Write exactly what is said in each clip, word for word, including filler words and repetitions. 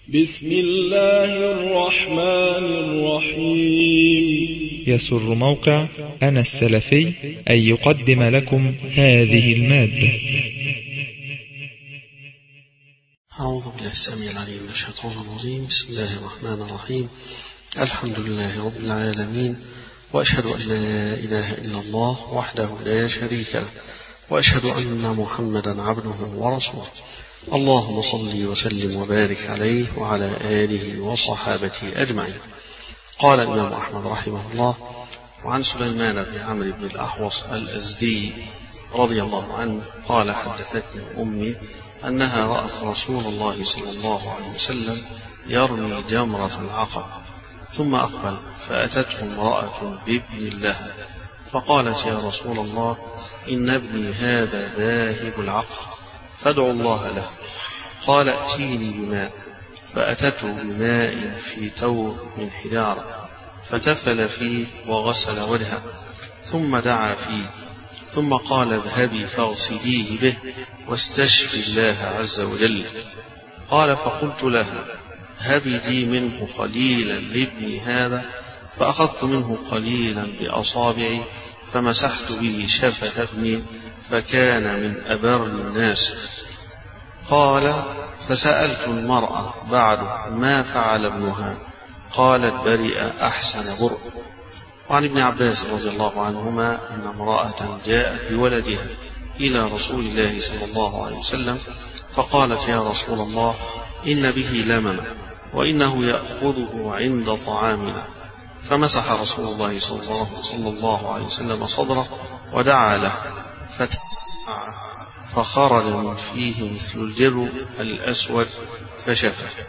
بسم الله الرحمن الرحيم. يسر موقع أنا السلفي أن يقدم لكم هذه المادة. أعوذ بالله السميع العليم من الشيطان الرجيم. بسم الله الرحمن الرحيم. الحمد لله رب العالمين، وأشهد أن لا إله إلا الله وحده لا شريك له، وأشهد أن محمدا عبده ورسوله. اللهم صل وسلم وبارك عليه وعلى آله وصحابته أجمعين. قال الإمام أحمد رحمه الله: وعن سليمان بن عمرو بن الأحوص الأزدي رضي الله عنه قال: حدثتني أمي أنها رأت رسول الله صلى الله عليه وسلم يرمي جمرة العقبة، ثم أقبل فأتته امرأة بابن لها فقالت: يا رسول الله، إن ابني هذا ذاهب العقل فادعوا الله له. قال: ائتيني بماء. فأتته بماء في تور من حجارة فتفل فيه وغسل وجهه، ثم دعا فيه، ثم قال: اذهبي فاغسليه به واستشفي الله عز وجل. قال: فقلت لها: هبي لي منه قليلا لابني هذا. فأخذت منه قليلا بأصابعي فمسحت به شفة ابني فكان من أبر الناس. قال: فسألت المرأة بعد ما فعل ابنها، قالت: برئ أحسن برء. وعن ابن عباس رضي الله عنهما أن امرأة جاءت بولدها إلى رسول الله صلى الله عليه وسلم فقالت: يا رسول الله، إن به لمما وإنه يأخذه عند طعامنا. فمسح رسول الله صلى الله عليه وسلم صدره ودعا له فتبعه، فخرج من فيه مثل الجرو الأسود فشفى.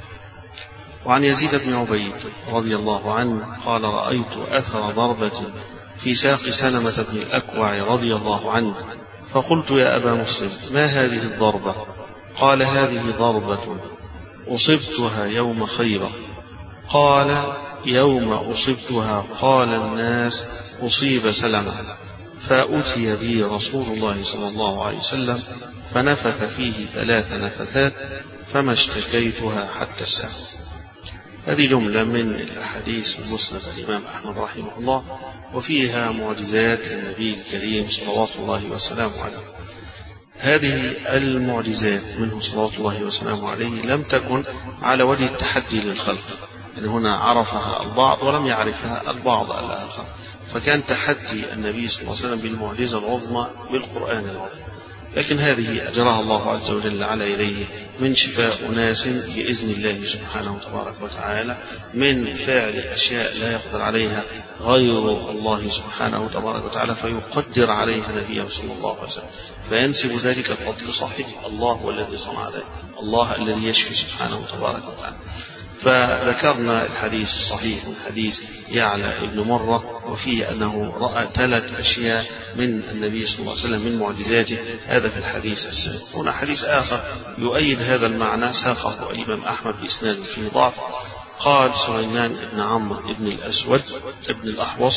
وعن يزيد بن عبيد رضي الله عنه قال: رأيت أثر ضربة في ساق سلمة بن الأكوع رضي الله عنه، فقلت: يا أبا مسلم، ما هذه الضربة؟ قال: هذه ضربة أصبتها يوم خيبر. قال: يوم أصبتها قال الناس: أصيب سلمة. فأتي بي رسول الله صلى الله عليه وسلم فنفث فيه ثلاث نفثات فما اشتكيتها حتى الساعة. هذه جملة من الأحاديث المسند الإمام أحمد رحمه الله، وفيها معجزات النبي الكريم صلوات الله وسلامه عليه. هذه المعجزات منه صلوات الله وسلامه عليه لم تكن على وجه التحدي للخلق، يعني هنا عرفها البعض ولم يعرفها البعض الآخر، فكان تحدي النبي صلى الله عليه وسلم بالمعجزة العظمى بالقرآن العظيم. لكن هذه أجراها الله عز وجل على يديه من شفاء أناس بإذن الله سبحانه تبارك وتعالى، من فعل أشياء لا يقدر عليها غير الله سبحانه تبارك وتعالى فيقدر عليها نبيه صلى الله عليه وسلم، فينسب ذلك الفضل صاحبه. الله هو الذي صنع ذلك، الله الذي يشفي سبحانه تبارك وتعالى. فذكرنا الحديث الصحيح من حديث يعلى ابن مرة، وفيه أنه رأى ثلاث أشياء من النبي صلى الله عليه وسلم من معجزاته، هذا في الحديث السابق. هنا حديث آخر يؤيد هذا المعنى ساقه الإمام أحمد بإسناد فيه ضعف. قال سليمان بن عمرو بن الأسود بن الأحوص: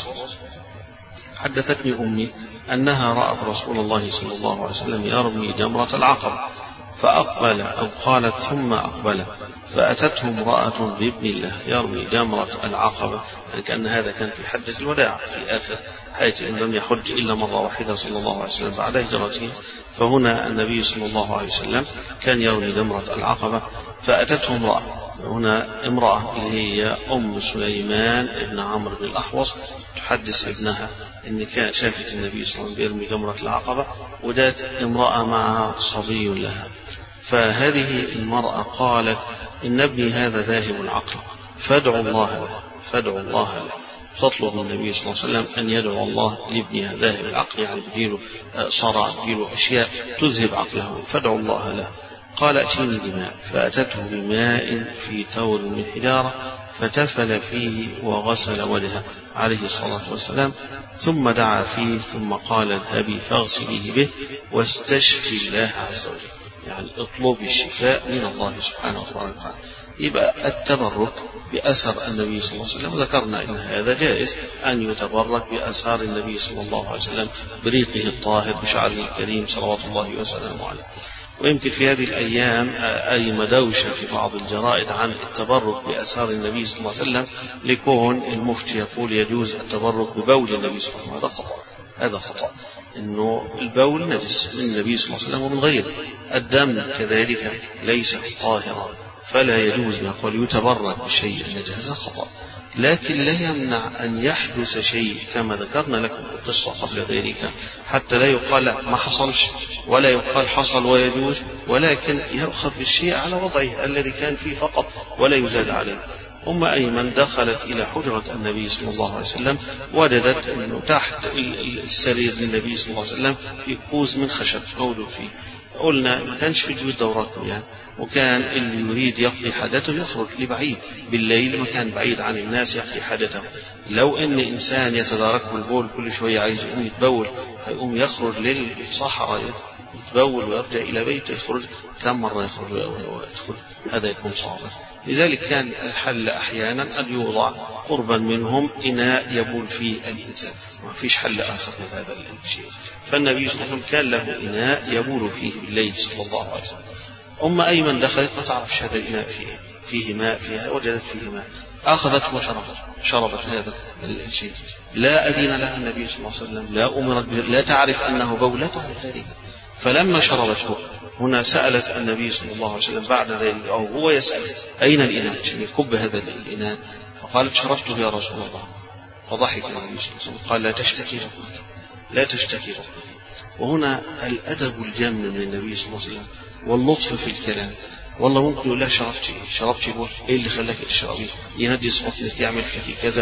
حدثتني أمي أنها رأت رسول الله صلى الله عليه وسلم يرمي جمرة العقبة، فأقبل، أو قالت ثم أقبل، فأتته امرأة بابن الله يرمي جمرة العقبة، يعني كأن هذا كان في حجة الوداع في آخر حياته، إن لم يحج إلا مرة واحدة صلى الله عليه وسلم بعد هجرته. فهنا النبي صلى الله عليه وسلم كان يرمي جمرة العقبة، فأتته امرأة، هنا امرأة اللي هي أم سليمان بن عمرو بن الأحوص تحدث ابنها إن كان شافت النبي صلى الله عليه وسلم يرمي جمرة العقبة، ودات امرأة معها صبي لها. فهذه المرأة قالت: إن ابني هذا ذاهب العقل فادعوا الله له، فادعوا الله له. تطلب من النبي صلى الله عليه وسلم أن يدعو الله لابنها ذاهب العقل، يعني تجيله صراع، تجيله أشياء تذهب عقله، فادعوا الله له. قال: ائتيني بماء. فأتته بماء في تور من حجارة فتفل فيه وغسل وجهه عليه الصلاة والسلام، ثم دعا فيه، ثم قال: اذهبي فاغسليه به واستشفي الله عز وجل، يعني اطلب الشفاء من الله سبحانه وتعالى. يبقى التبرك بأثر النبي صلى الله عليه وسلم، ذكرنا إن هذا جائز أن يتبرك بأثار النبي صلى الله عليه وسلم بريقه الطاهر بشعره الكريم صلوات الله وسلامه عليه. ويمكن في هذه الأيام أي مدوشة في بعض الجرائد عن التبرك بآثار النبي صلى الله عليه وسلم، لكون المفتي يقول يجوز التبرك ببول النبي صلى الله عليه وسلم. هذا خطأ، هذا خطأ، إنه البول نجس من النبي صلى الله عليه وسلم ومن غيره. الدم كذلك ليس طاهرا، فلا يجوز يقول يتبرك بشيء نجس، هذا خطأ. لكن لا يمنع أن يحدث شيء كما ذكرنا لكم في القصة قبل ذلك، حتى لا يقال ما حصلش ولا يقال حصل ويجوز، ولكن يأخذ بالشيء على وضعه الذي كان فيه فقط ولا يزاد عليه. أم أيمن دخلت إلى حجرة النبي صلى الله عليه وسلم، وجدت أنه تحت السرير للنبي صلى الله عليه وسلم كوز من خشب موجود فيه. قلنا ما كانش في البيوت دورات يعني، وكان اللي يريد يقضي حاجته يخرج لبعيد بالليل، مكان بعيد عن الناس يقضي حاجته. لو ان انسان يتداركه البول كل شويه عايز يقوم يتبول، هيقوم يخرج للصحراء يتبول ويرجع الى بيته، يخرج كم مره يخرج ويدخل، هذا يكون صعب. لذلك كان الحل احيانا ان يوضع قربا منهم اناء يبول فيه الانسان، ما فيش حل اخر من هذا الشيء. فالنبي صلى الله عليه وسلم كان له اناء يبول فيه بالليل صلى الله عليه وسلم. أم أيمن دخلت ما تعرفش هذا الإناء فيه فيه ماء، فيها وجدت فيه ماء، أخذته وشربت شربت هذا الشيء. لا أذن لها النبي صلى الله عليه وسلم، لا أمرت به، لا تعرف أنه بولته ذلك. فلما شربته هنا سألت النبي صلى الله عليه وسلم بعد ذلك، أو هو يسأل أين الإناء عشان يكب هذا الإناء، فقالت شربته يا رسول الله. فضحك النبي صلى الله عليه وسلم قال لا تشتكي ربك، لا تشتكي ربك. وهنا الأدب الجم من النبي صلى الله عليه وسلم واللطف في الكلام. والله ممكن يقول لا شربت شربت بول، ايه اللي خلاك تشربي؟ ينجس بطنك، يعمل فيك كذا.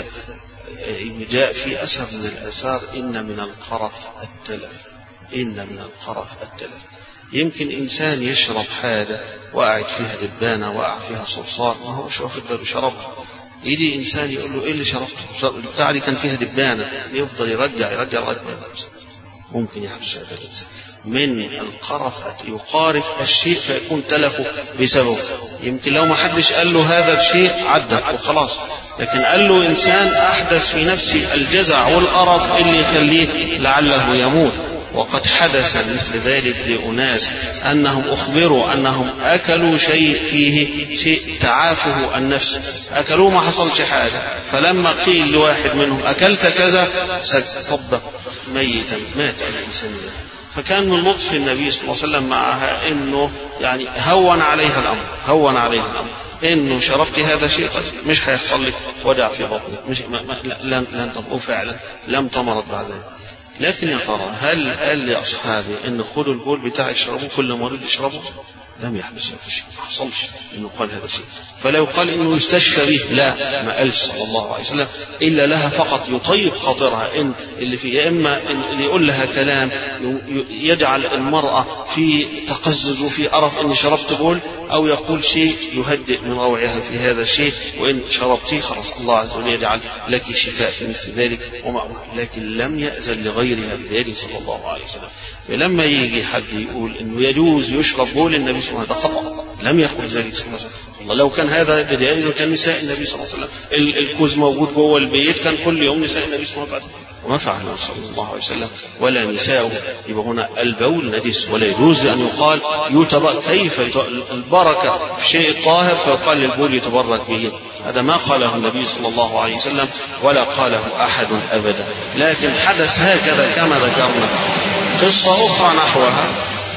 جاء في أثر من الآثار إن من القرف التلف، إن من القرف التلف. يمكن إنسان يشرب حاجة وقعت فيها دبانة، وقع فيها صرصار، ما هو واخد باله شربها. يجي إنسان يقول له ايه اللي شربته؟ البتاع دي كان فيها دبانة، يفضل يرجع يرجع لغاية ما يموت. ممكن يحدث هذا الإنسان من القرفة، يقارف الشيء فيكون تلفه بسببه. يمكن لو ما حدش قال له هذا الشيء عدى وخلاص، لكن قال له إنسان أحدث في نفسه الجزع والقرف اللي يخليه لعله يموت. وقد حدث مثل ذلك لأناس أنهم أخبروا أنهم أكلوا شيء فيه شيء تعافه النفس، أكلوه ما حصلش حاجة، فلما قيل لواحد منهم أكلت كذا صدق ميتا، مات الإنسان. فكان من لطف النبي صلى الله عليه وسلم معها إنه يعني هون عليها الأمر، هون عليها الأمر إنه شربت هذا شيء طيب مش هيحصل لك وجع في بطنك، مش ما ما لن لن تبقوا فعلا لم تمرض بعدين. لكن يا ترى هل قال لأصحابي إن خذوا البول بتاع يشربوه كل مريض يشربه؟ لم يحدث هذا الشيء، ما حصلش إنه قال هذا الشيء. فلا يقال إنه يستشفى به، لا، ما قالش صلى الله عليه وسلم إلا لها فقط يطيب خاطرها. إن اللي في يا إما إن اللي يقول لها كلام يجعل المرأة في تقزز وفي قرف إن شربت بول، أو يقول شيء يهدئ من روعها في هذا الشيء، وإن شربتيه خلاص الله عز وجل يجعل لك شفاء في مثل ذلك. لكن لم يأذن لغيرها بذلك صلى الله عليه وسلم. ولما يجي حد يقول إنه يجوز يشرب بول النبي صلى الله عليه وسلم، هذا خطأ، لم يقل ذلك صلى الله عليه وسلم. الله لو كان هذا بجائز كان نساء النبي صلى الله عليه وسلم الكوز موجود جوه البيت، كان كل يوم نساء النبي صلى الله عليه وسلم، وما فعله صلى الله عليه وسلم ولا نساءه. يبقى هنا البول نجس، ولا يجوز أن يقال يتبرك. كيف البركة في شيء طاهر فيقال للبول يتبرك به؟ هذا ما قاله النبي صلى الله عليه وسلم ولا قاله أحد أبدا. لكن حدث هكذا كما ذكرنا. قصة أخرى نحوها،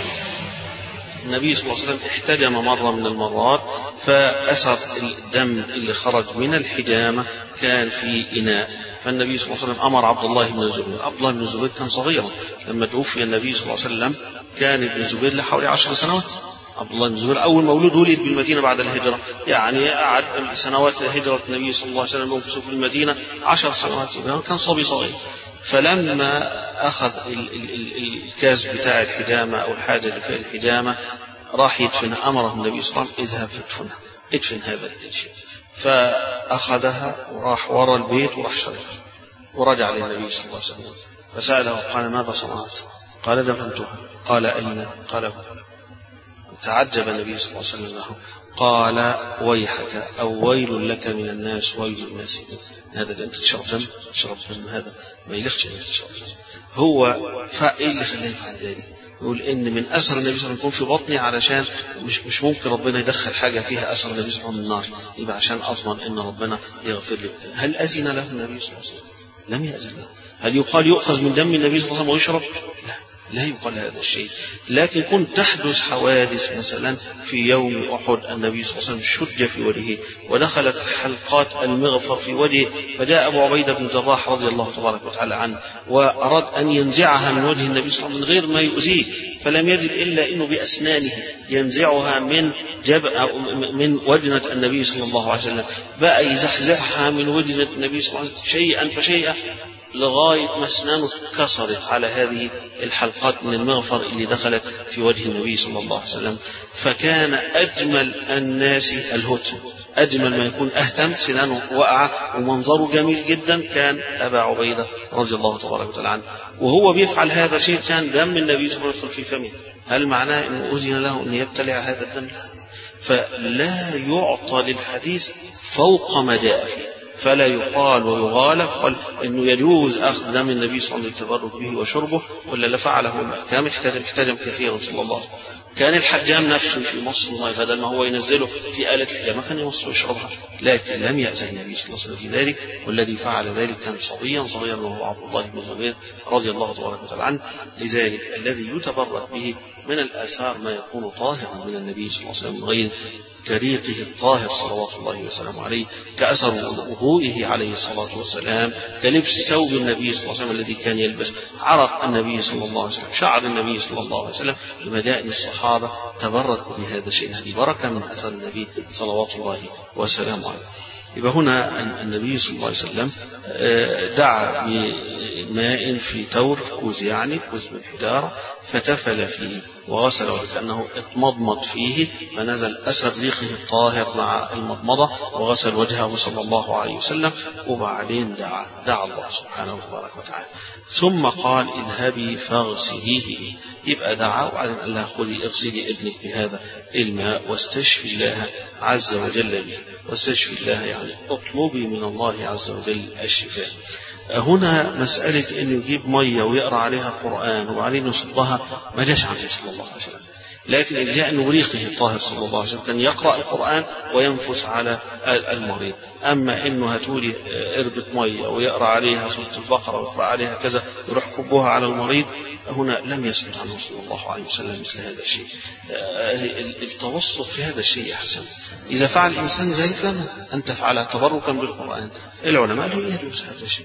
النبي صلى الله عليه وسلم احتجم مرة من المرات، فأثر الدم اللي خرج من الحجامة كان في إناء، فالنبي صلى الله عليه وسلم أمر عبد الله بن الزبير. عبد الله بن الزبير كان صغيرا لما توفي النبي صلى الله عليه وسلم، كان ابن الزبير لحوالي عشر سنوات. عبد الله بن الزبير أول مولود ولد بالمدينة بعد الهجرة، يعني قعد سنوات هجرة النبي صلى الله عليه وسلم وفي في المدينة عشر سنوات، كان صبي صغير. فلما أخذ الكاس بتاع الحجامة أو الحاجة اللي في الحجامة راح يدفن، أمره النبي صلى الله عليه وسلم اذهب فادفنها، ادفن هذا الشيء. فأخذها وراح وراء البيت وراح شربها، ورجع للنبي صلى الله عليه وسلم فسأله قال ماذا صنعت؟ قال دفنتها. قال أين؟ قال تعجب النبي صلى الله عليه وسلم له، قال ويحك أو ويل لك من الناس ويل الناس. هذا اللي أنت تشرب دم، تشرب دم، هذا ما يلخش أن تشرب. هو فإيه اللي خلاه يفعل ذلك؟ يقول إن من أثر النبي صلى الله عليه وسلم يكون في بطني علشان مش مش ممكن ربنا يدخل حاجة فيها أثر النبي صلى الله عليه وسلم النار، يبقى عشان أضمن إن ربنا يغفر لي. هل أذن له النبي صلى الله عليه وسلم؟ لم يأذن له. هل يقال يؤخذ من دم النبي صلى الله عليه وسلم ويشرب؟ لا، لا يقال هذا الشيء. لكن كنت تحدث حوادث مثلا في يوم أحد النبي صلى الله عليه وسلم شج في وجهه ودخلت حلقات المغفر في وجهه، فجاء أبو عبيدة بن الجراح رضي الله تبارك وتعالى عنه وأراد أن ينزعها من وجه النبي صلى الله عليه وسلم من غير ما يؤذيه، فلم يجد إلا إنه بأسنانه ينزعها من جب من وجنة النبي صلى الله عليه وسلم، بقى يزحزحها من وجنة النبي صلى الله عليه وسلم شيئا فشيئا لغاية ما أسنانه كسرت على هذه الحلقات من المغفر اللي دخلت في وجه النبي صلى الله عليه وسلم. فكان أجمل الناس الهتم، أجمل ما يكون أهتم، سنانه وقع ومنظره جميل جدا، كان أبا عبيدة رضي الله تبارك وتعالى عنه. وهو بيفعل هذا الشيء كان دم النبي صلى الله عليه وسلم في فمه. هل معناه أنه أذن له أن يبتلع هذا الدم؟ لا. فلا يعطى للحديث فوق ما جاء فيه، فلا يقال ويغالب قال انه يجوز اخذ دم النبي صلى الله عليه وسلم للتبرك به وشربه، ولا لا فعله. كان محتجم محتجم كثيرا صلى الله عليه وسلم. كان الحجام نفسه في مصر الله بدل ما هو ينزله في آلة الحجامة كان يمصه ويشربها، لكن لم يأذن النبي صلى الله عليه وسلم في ذلك. والذي فعل ذلك كان صبيا صغيرا وهو عبد الله بن الزبير رضي الله تبارك وتعالى عنه. لذلك الذي يتبرك به من الآثار ما يكون طاهرا من النبي صلى الله عليه وسلم من غير طريقه الطاهر صلوات الله وسلامه عليه، كأثر وضوئه عليه الصلاة والسلام، كلبس ثوب النبي صلى الله عليه وسلم الذي كان يلبس، عرق النبي صلى الله عليه وسلم، شعر النبي صلى الله عليه وسلم. لمدائن الصحابة تبركوا بهذا الشيء، هذه بركة من أثر النبي صلوات الله وسلامه عليه. يبقى هنا النبي صلى الله عليه وسلم دعا بماء في تور كوز، يعني كوز من حجارة، فتفل فيه وغسل وكأنه اتمضمض فيه، فنزل أثر ريقه الطاهر مع المضمضة، وغسل وجهه صلى الله عليه وسلم. وبعدين دعا دعا الله سبحانه وتبارك وتعالى، ثم قال اذهبي فاغسليه. يبقى دعا وبعدين قال لها خذي اغسلي ابنك بهذا الماء واستشفي الله عز وجل به. واستشفي الله يعني اطلبي من الله عز وجل الشفاء. هنا مسألة أن يجيب مية ويقرأ عليها القرآن وبعدين يصبها ما جاش عنه صلى الله عليه وسلم، لكن جاء أنه ريقه الطاهر صلى الله عليه وسلم كان يقرأ القرآن وينفس على المريض. أما أنه هتولي إربة مية ويقرأ عليها سورة البقرة ويقرأ عليها كذا يروح كبوها على المريض، هنا لم يثبت عنه صلى الله عليه وسلم مثل هذا الشيء. التوسط في هذا الشيء حسن. إذا فعل الإنسان ذلك لما أن تفعل تبركا بالقرآن، العلماء لا يجوز هذا الشيء.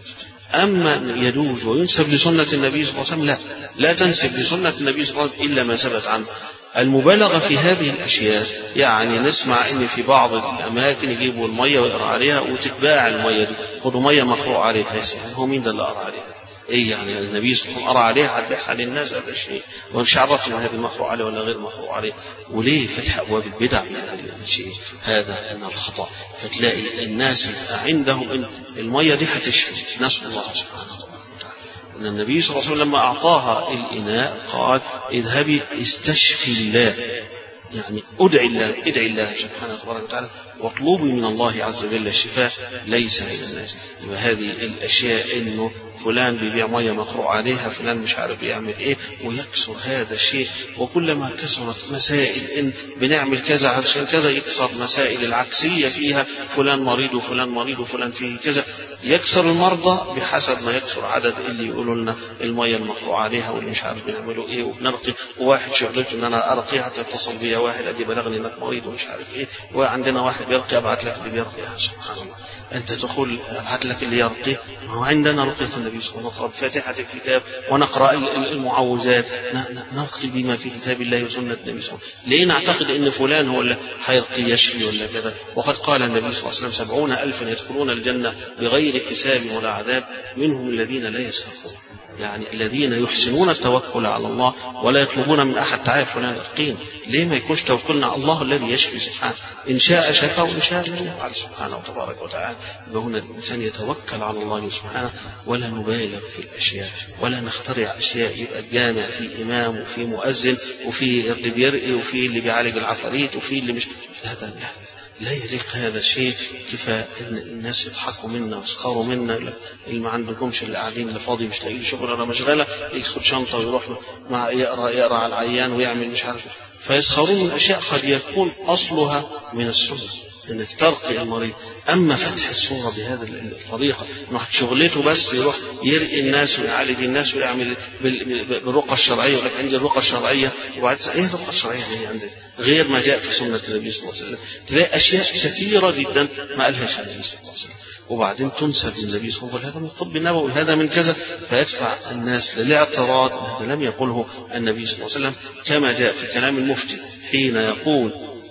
أما يجوز وينسب لسنة النبي صلى الله عليه وسلم، لا لا تنسب لسنة النبي صلى الله عليه وسلم إلا ما ثبت عنه. المبالغة في هذه الأشياء، يعني نسمع إن في بعض الأماكن يجيبوا المية ويقرأ عليها وتتباع المية دي، خذوا مية مقروء عليها، هو مين ده اللي قرأ عليها؟ ايه يعني النبي صلى الله عليه وسلم قرأ عليها هتبيعها للناس هذا الشيء، ومش عرفنا هذه مقروء عليه ولا غير مقروء عليه. وليه فتح ابواب البدع بهذا الشيء؟ هذا من الخطأ. فتلاقي الناس عندهم ان المية دي هتشفي، نسأل الله سبحانه وتعالى. ان النبي صلى الله عليه وسلم لما اعطاها الاناء قال اذهبي استشفي الله، يعني ادعي الله ادعي الله سبحانه وتعالى واطلبي من الله عز وجل الشفاء ليس الى الناس. وهذه الاشياء انه فلان بيبيع ميه مقروء عليها، فلان مش عارف بيعمل ايه، ويكسر هذا الشيء. وكلما كسرت مسائل ان بنعمل كذا عشان كذا، يكسر مسائل العكسيه فيها، فلان مريض وفلان مريض وفلان فيه كذا، يكسر المرضى بحسب ما يكسر عدد اللي يقولوا لنا الميه المقروء عليها واللي مش عارف بنعمله ايه وبنرقي. وواحد شغلته ان انا ارقي حتى يتصل بيا واحد ادي بلغني انك مريض ومش عارف ايه، وعندنا واحد بيرقي ابعت لك اللي بيرقي. سبحان الله، انت تقول ابعت لك اللي يرقي، هو عندنا رقيه النبي صلى الله عليه وسلم، فاتحه الكتاب ونقرا المعوذات، نرقي بما في كتاب الله وسنه النبي صلى الله عليه وسلم. ليه نعتقد ان فلان هو اللي حيرقي يشفي ولا كذا؟ وقد قال النبي صلى الله عليه وسلم سبعون الفا يدخلون الجنه بغير حساب ولا عذاب، منهم الذين لا يستغفرون، يعني الذين يحسنون التوكل على الله ولا يطلبون من احد تعالى فلان ارقين. ليه ما يكونش توكلنا على الله الذي يشفي سبحانه؟ ان شاء شفى وان شاء لم يفعل سبحانه وتبارك وتعالى. هنا الانسان يتوكل على الله سبحانه، ولا نبالغ في الاشياء ولا نخترع اشياء يبقى الجامع في امام وفي مؤذن وفي اللي بيرقي وفي اللي بيعالج العفاريت وفي اللي مش، هذا لا. لا يليق هذا الشيء. كفاية ان الناس يضحكوا منا ويسخروا منا، اللي ما عندكمش اللي قاعدين اللي فاضي مش لاقي شغل ولا مشغله ياخد شنطه ويروح مع يقرا يقرا على العيان ويعمل مش عارف، فيسخرون من اشياء قد يكون اصلها من السنه انك ترقي المريض. اما فتح الصوره بهذه الطريقه انه شغلته بس يروح يرقي الناس ويعالج الناس ويعمل بالرقى الشرعيه، ولكن عندي الرقى الشرعيه وبعد ايه الرقى الشرعيه اللي عندك غير ما جاء في سنه النبي صلى الله عليه وسلم؟ تلاقي اشياء كثيره جدا ما قالهاش النبي صلى الله عليه وسلم، وبعدين تنسب للنبي صلى الله عليه وسلم هذا من الطب النبوي هذا من كذا، فيدفع الناس للاعتراض هذا لم يقله النبي صلى الله عليه وسلم، كما جاء في كلام المفتي حين يقول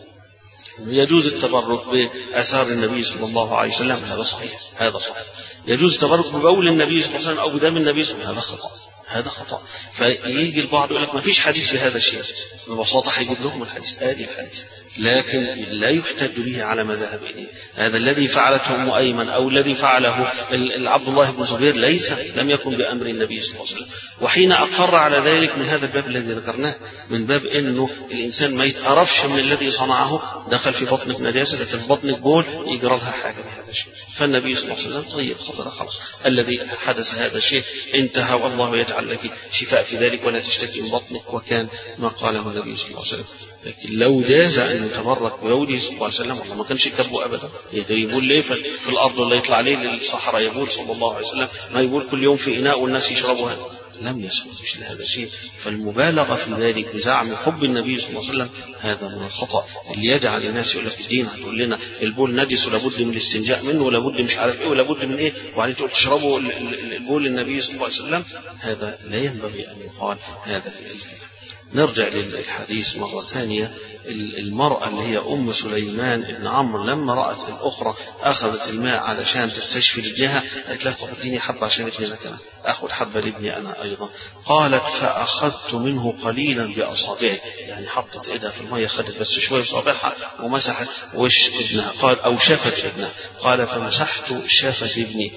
يجوز التبرك بآثار النبي صلى الله عليه وسلم. هذا صحيح هذا صحيح. يجوز التبرك ببول النبي صلى الله عليه وسلم أو بدم النبي صلى الله عليه وسلم. هذا خطأ هذا خطأ. فيجي البعض يقول لك ما فيش حديث في هذا الشيء، ببساطة هيجيب لهم الحديث آدي الحديث، لكن لا يحتج به على مذهب إليه. هذا الذي فعلته أم أيمن أو الذي فعله عبد الله بن زبير ليس لم يكن بأمر النبي صلى الله عليه وسلم. وحين أقر على ذلك من هذا الباب الذي ذكرناه، من باب إنه الإنسان ما يتقرفش من الذي صنعه، دخل في بطنك نجاسة، دخل في بطنك بول، يجرى لها حاجة بهذا الشيء. فالنبي صلى الله عليه وسلم طيب خطر خلاص، الذي حدث هذا الشيء انتهى والله يجعل لك شفاء في ذلك ولا تشتكي من بطنك، وكان ما قاله النبي صلى الله عليه وسلم. لكن لو جاز أن يتبرك بيوله صلى الله عليه وسلم والله ما كانش يكبه أبدا. يبول ليه في الأرض ولا يطلع ليه للصحراء يبول صلى الله عليه وسلم؟ ما يبول كل يوم في إناء والناس يشربوها، لم يسمح مثل هذا الشيء. فالمبالغة في ذلك بزعم حب النبي صلى الله عليه وسلم هذا من الخطأ اللي يجعل الناس يقول لك الدين هتقول لنا البول نجس ولابد من الاستنجاء منه ولابد مش عارف ايه ولابد من ايه، وبعدين تقول تشربوا البول النبي صلى الله عليه وسلم. هذا لا ينبغي ان يقال هذا في الكلام. نرجع للحديث مرة ثانية. المرأة اللي هي أم سليمان ابن عمرو لما رأت الأخرى أخذت الماء علشان تستشفي رجلها، قالت لها طب اديني حبة عشان ابني أنا كمان أخذ حبة لابني أنا أيضا. قالت فأخذت منه قليلا بأصابعي، يعني حطت إيدها في المية خدت بس شوية بصابعها ومسحت وش ابنها، قال أو شفت ابنها، قال فمسحت شفت ابني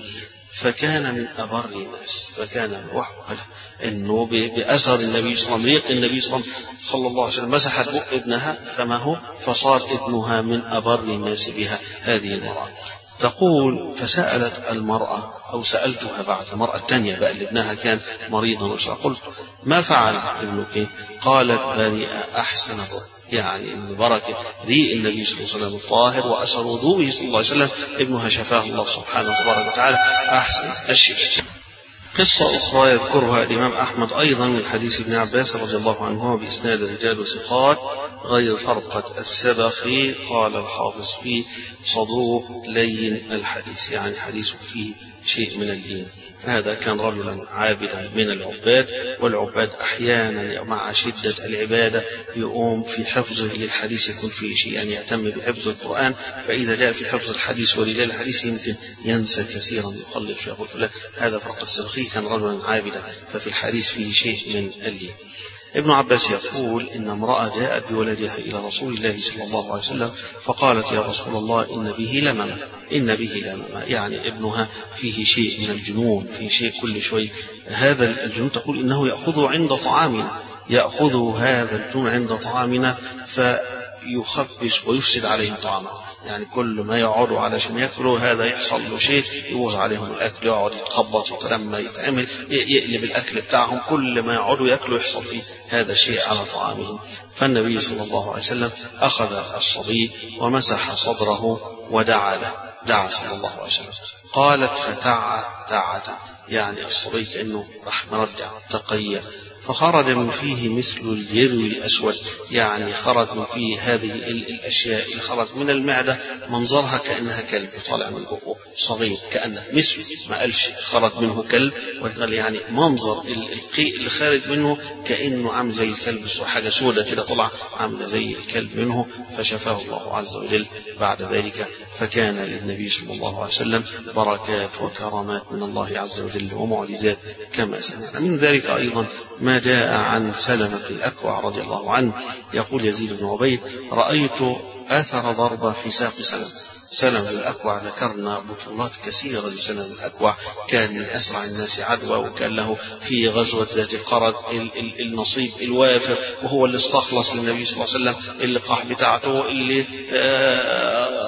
فكان من أبر الناس، فكان وحقا انه باثر النبي صلى الله عليه وسلم النبي صلى الله عليه وسلم مسحت بق ابنها فما هو فصار ابنها من ابر الناس بها هذه المرأة. تقول فسألت المرأة أو سألتها بعد المرأة الثانية بقى اللي ابنها كان مريضا، قلت ما فعل ابنك؟ قالت برئ أحسن برئ، يعني إن بركة ريء النبي صلى الله عليه وسلم الطاهر وأثر وضوءه صلى الله عليه وسلم ابنها شفاه الله سبحانه وتبارك وتعالى أحسن الشفاء. قصة أخرى يذكرها الإمام أحمد أيضا من حديث ابن عباس رضي الله عنهما بإسناد رجال وثقات غير فرقة السبخي. قال الحافظ فيه صدوق لين الحديث، يعني حديث فيه شيء من اللين. هذا كان رجلا عابدا من العباد، والعباد أحيانا مع شدة العبادة يقوم في حفظه للحديث يكون فيه شيء، يعني يهتم بحفظ القرآن، فإذا جاء في حفظ الحديث ورجال الحديث يمكن ينسى كثيرا يقلب في أقول فلان. هذا فرقة السبخي كان رجلا عابدا، ففي الحديث فيه شيء من اللين. ابن عباس يقول إن امرأة جاءت بولدها إلى رسول الله صلى الله عليه وسلم فقالت يا رسول الله إن به لمما إن به لمما، يعني ابنها فيه شيء من الجنون، فيه شيء كل شوي هذا الجنون، تقول إنه يأخذه عند طعامنا، يأخذه هذا الجنون عند طعامنا فيخبش ويفسد عليهم طعامه، يعني كل ما يقعدوا علشان يأكلوا هذا يحصل له شيء يبوظ عليهم الأكل، يقعد يتخبط وتلما يتعمل يقلب الأكل بتاعهم، كل ما يقعدوا يأكلوا يحصل فيه هذا الشيء على طعامهم. فالنبي صلى الله عليه وسلم أخذ الصبي ومسح صدره ودعا له، دعا صلى الله عليه وسلم. قالت فتعى تعة، يعني الصبي كأنه راح مرجع تقيا، فخرج من فيه مثل الجرو الأسود، يعني خرج من فيه هذه الأشياء اللي خرج من المعدة منظرها كأنها كلب طالع من بقه صغير، كأنه مثل ما قالش خرج منه كلب، وقال يعني منظر القيء اللي خارج منه كأنه عامل زي الكلب، حاجة سودة كده طلع عاملة زي الكلب منه، فشفاه الله عز وجل بعد ذلك. فكان للنبي صلى الله عليه وسلم بركات وكرامات من الله عز وجل ومعجزات كما سمعنا. من ذلك أيضا ما جاء عن سلمة الأكوع رضي الله عنه يقول يزيد بن عبيد رأيت أثر ضربة في ساق سلم. سلم الأكوع ذكرنا بطولات كثيرة لسلم الأكوع، كان من أسرع الناس عدوى، وكان له في غزوة ذات القرد النصيب الوافر، وهو اللي استخلص للنبي صلى الله عليه وسلم اللقاح بتاعته، اللي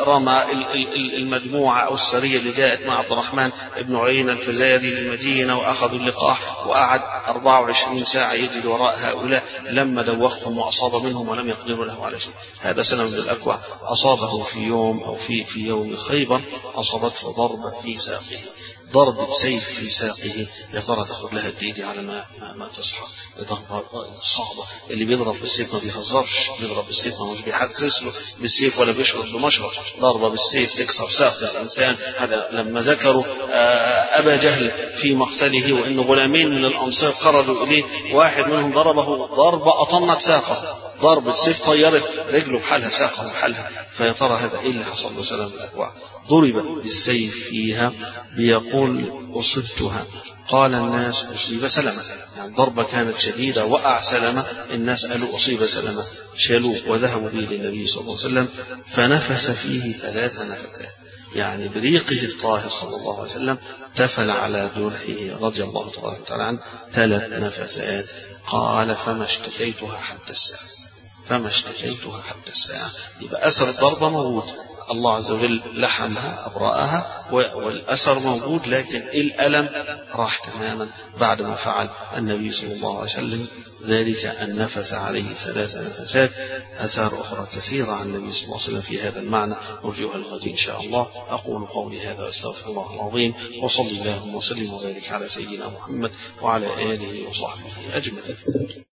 رمى المجموعة أو السرية اللي جاءت مع عبد الرحمن بن عيينة الفزاري للمدينة وأخذوا اللقاح، وقعد أربعة وعشرين ساعة يجري وراء هؤلاء لما دوخهم وأصاب منهم ولم يقدروا له على شيء. هذا سلمة بن الأكوع أصابه في يوم أو في في يوم خيبر أصابته ضربة في ساقه، ضربة سيف في ساقه، يا ترى تاخد لها الديدي على ما ما, ما تصحى. ضربة صعبة. اللي بيضرب بالسيف ما بيهزرش، بيضرب بالسيف ما مش بيحسس له بالسيف ولا بيشرب بمشرب. ضربة بالسيف تكسر ساق الإنسان. هذا لما ذكروا أبا جهل في مقتله وإن غلامين من الأنصار خرجوا إليه، واحد منهم ضربه ضربة أطنت ساقه، ضربة سيف طيرت رجله بحالها ساقه بحالها. فيا ترى هذا إيه اللي حصل له سلام الأكوع؟ ضرب بالسيف فيها بيقول أصبتها، قال الناس أصيب سلمة، يعني ضربة كانت شديدة، وقع سلمة، الناس قالوا أصيب سلمة، شالوه وذهبوا به للنبي صلى الله عليه وسلم فنفس فيه ثلاث نفثات، يعني بريقه الطاهر صلى الله عليه وسلم تفل على جرحه رضي الله تعالى عنه ثلاث نفثات. قال فما اشتكيتها حتى الساعة، فما اشتكيتها حتى الساعة. يبقى أثر الضربة موجود، الله عز وجل لحمها أبرأها والأثر موجود، لكن الألم راح تماما بعد ما فعل النبي صلى الله عليه وسلم ذلك أن نفس عليه ثلاث نفسات. آثار أخرى كثيرة عن النبي صلى الله عليه وسلم في هذا المعنى نرجوها الغد إن شاء الله. أقول قولي هذا وأستغفر الله العظيم، وصلي اللهم وسلم وبارك على سيدنا محمد وعلى آله وصحبه أجمعين.